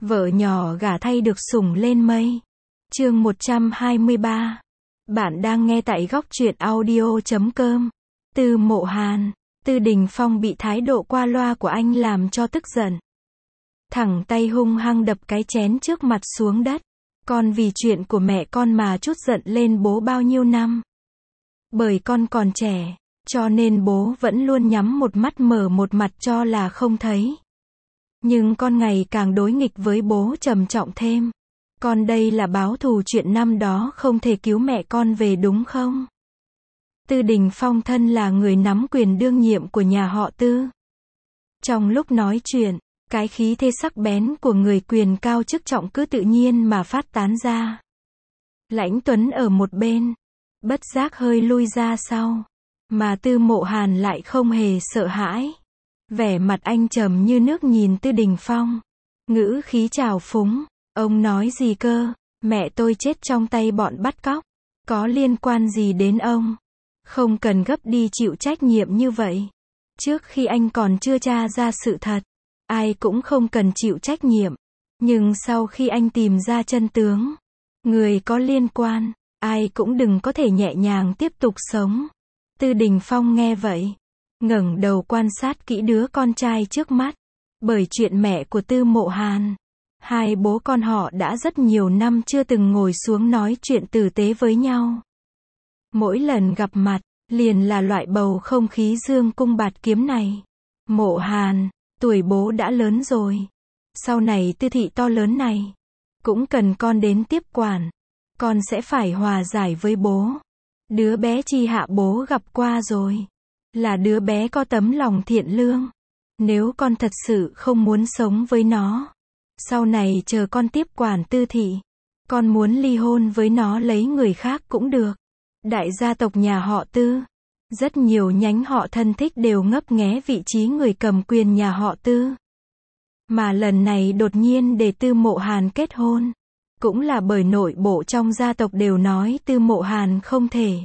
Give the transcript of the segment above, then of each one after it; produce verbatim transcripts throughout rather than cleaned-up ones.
Vợ nhỏ gả thay được sủng lên mây. Chương một trăm hai mươi ba. Bạn đang nghe tại góc truyện audio chấm com. Tư Mộ Hàn. Tư Đình Phong bị thái độ qua loa của anh làm cho tức giận. Thẳng tay hung hăng đập cái chén trước mặt xuống đất. Con vì chuyện của mẹ con mà trút giận lên bố bao nhiêu năm. Bởi con còn trẻ, cho nên bố vẫn luôn nhắm một mắt mở một mặt cho là không thấy. Nhưng con ngày càng đối nghịch với bố trầm trọng thêm. Con đây là báo thù chuyện năm đó không thể cứu mẹ con về đúng không? Tư Đình Phong thân là người nắm quyền đương nhiệm của nhà họ Tư. Trong lúc nói chuyện, cái khí thế sắc bén của người quyền cao chức trọng cứ tự nhiên mà phát tán ra. Lãnh Tuấn ở một bên, bất giác hơi lui ra sau. Mà Tư Mộ Hàn lại không hề sợ hãi. Vẻ mặt anh trầm như nước nhìn Tư Đình Phong. Ngữ khí trào phúng. Ông nói gì cơ? Mẹ tôi chết trong tay bọn bắt cóc. Có liên quan gì đến ông? Không cần gấp đi chịu trách nhiệm như vậy. Trước khi anh còn chưa tra ra sự thật, ai cũng không cần chịu trách nhiệm. Nhưng sau khi anh tìm ra chân tướng, người có liên quan, ai cũng đừng có thể nhẹ nhàng tiếp tục sống. Tư Đình Phong nghe vậy, ngẩng đầu quan sát kỹ đứa con trai trước mắt. Bởi chuyện mẹ của Tư Mộ Hàn, hai bố con họ đã rất nhiều năm chưa từng ngồi xuống nói chuyện tử tế với nhau. Mỗi lần gặp mặt, liền là loại bầu không khí dương cung bạt kiếm này. Mộ Hàn, tuổi bố đã lớn rồi. Sau này Tư thị to lớn này, cũng cần con đến tiếp quản. Con sẽ phải hòa giải với bố. Đứa bé Chi Hạ bố gặp qua rồi. Là đứa bé có tấm lòng thiện lương. Nếu con thật sự không muốn sống với nó, sau này chờ con tiếp quản Tư thị, con muốn ly hôn với nó lấy người khác cũng được. Đại gia tộc nhà họ Tư, rất nhiều nhánh họ thân thích đều ngấp nghé vị trí người cầm quyền nhà họ Tư. Mà lần này đột nhiên để Tư Mộ Hàn kết hôn, cũng là bởi nội bộ trong gia tộc đều nói Tư Mộ Hàn không thể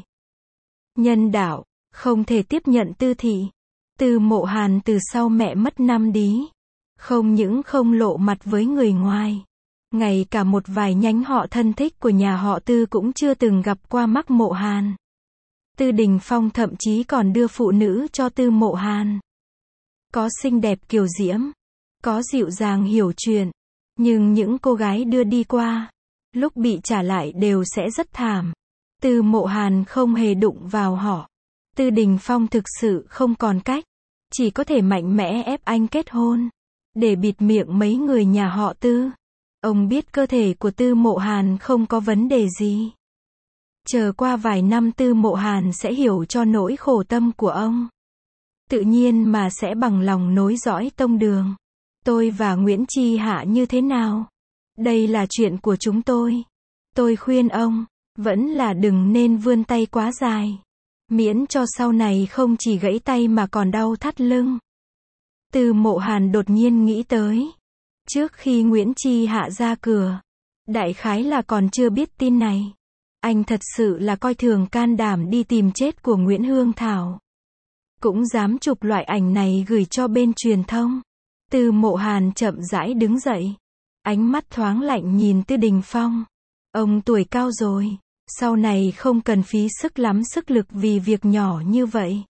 nhân đạo, không thể tiếp nhận Tư thị. Tư Mộ Hàn từ sau mẹ mất năm đí, không những không lộ mặt với người ngoài, ngay cả một vài nhánh họ thân thích của nhà họ Tư cũng chưa từng gặp qua mắt Mộ Hàn. Tư Đình Phong thậm chí còn đưa phụ nữ cho Tư Mộ Hàn. Có xinh đẹp kiều diễm, có dịu dàng hiểu chuyện, nhưng những cô gái đưa đi qua, lúc bị trả lại đều sẽ rất thảm. Tư Mộ Hàn không hề đụng vào họ. Tư Đình Phong thực sự không còn cách, chỉ có thể mạnh mẽ ép anh kết hôn, để bịt miệng mấy người nhà họ Tư. Ông biết cơ thể của Tư Mộ Hàn không có vấn đề gì. Chờ qua vài năm Tư Mộ Hàn sẽ hiểu cho nỗi khổ tâm của ông. Tự nhiên mà sẽ bằng lòng nối dõi tông đường. Tôi và Nguyễn Chi Hạ như thế nào? Đây là chuyện của chúng tôi. Tôi khuyên ông, vẫn là đừng nên vươn tay quá dài. Miễn cho sau này không chỉ gãy tay mà còn đau thắt lưng. Tư Mộ Hàn đột nhiên nghĩ tới. Trước khi Nguyễn Chi Hạ ra cửa, đại khái là còn chưa biết tin này. Anh thật sự là coi thường can đảm đi tìm chết của Nguyễn Hương Thảo. Cũng dám chụp loại ảnh này gửi cho bên truyền thông. Tư Mộ Hàn chậm rãi đứng dậy. Ánh mắt thoáng lạnh nhìn Tư Đình Phong. Ông tuổi cao rồi, sau này không cần phí sức lắm sức lực vì việc nhỏ như vậy.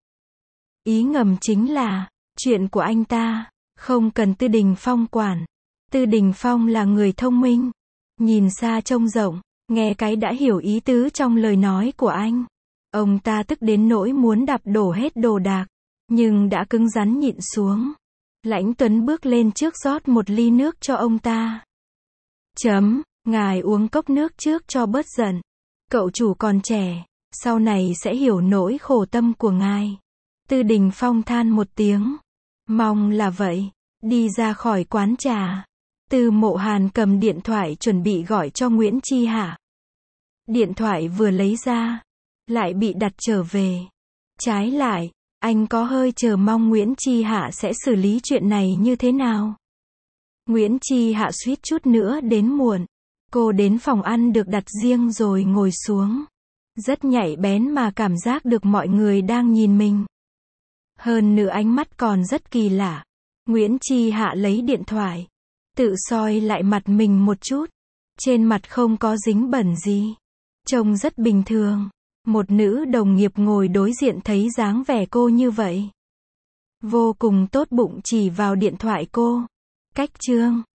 Ý ngầm chính là, chuyện của anh ta, không cần Tư Đình Phong quản. Tư Đình Phong là người thông minh, nhìn xa trông rộng, nghe cái đã hiểu ý tứ trong lời nói của anh. Ông ta tức đến nỗi muốn đạp đổ hết đồ đạc, nhưng đã cứng rắn nhịn xuống. Lãnh Tuấn bước lên trước rót một ly nước cho ông ta. Chấm, ngài uống cốc nước trước cho bớt giận. Cậu chủ còn trẻ, sau này sẽ hiểu nỗi khổ tâm của ngài. Tư Đình Phong than một tiếng. Mong là vậy. Đi ra khỏi quán trà, Tư Mộ Hàn cầm điện thoại chuẩn bị gọi cho Nguyễn Chi Hạ. Điện thoại vừa lấy ra, lại bị đặt trở về. Trái lại, anh có hơi chờ mong Nguyễn Chi Hạ sẽ xử lý chuyện này như thế nào. Nguyễn Chi Hạ suýt chút nữa đến muộn. Cô đến phòng ăn được đặt riêng rồi ngồi xuống. Rất nhạy bén mà cảm giác được mọi người đang nhìn mình. Hơn nữa ánh mắt còn rất kỳ lạ. Nguyễn Chi Hạ lấy điện thoại, Tự soi lại mặt mình một chút. Trên mặt không có dính bẩn gì. Trông rất bình thường. Một nữ đồng nghiệp ngồi đối diện thấy dáng vẻ cô như vậy. Vô cùng tốt bụng chỉ vào điện thoại cô. Cách chương.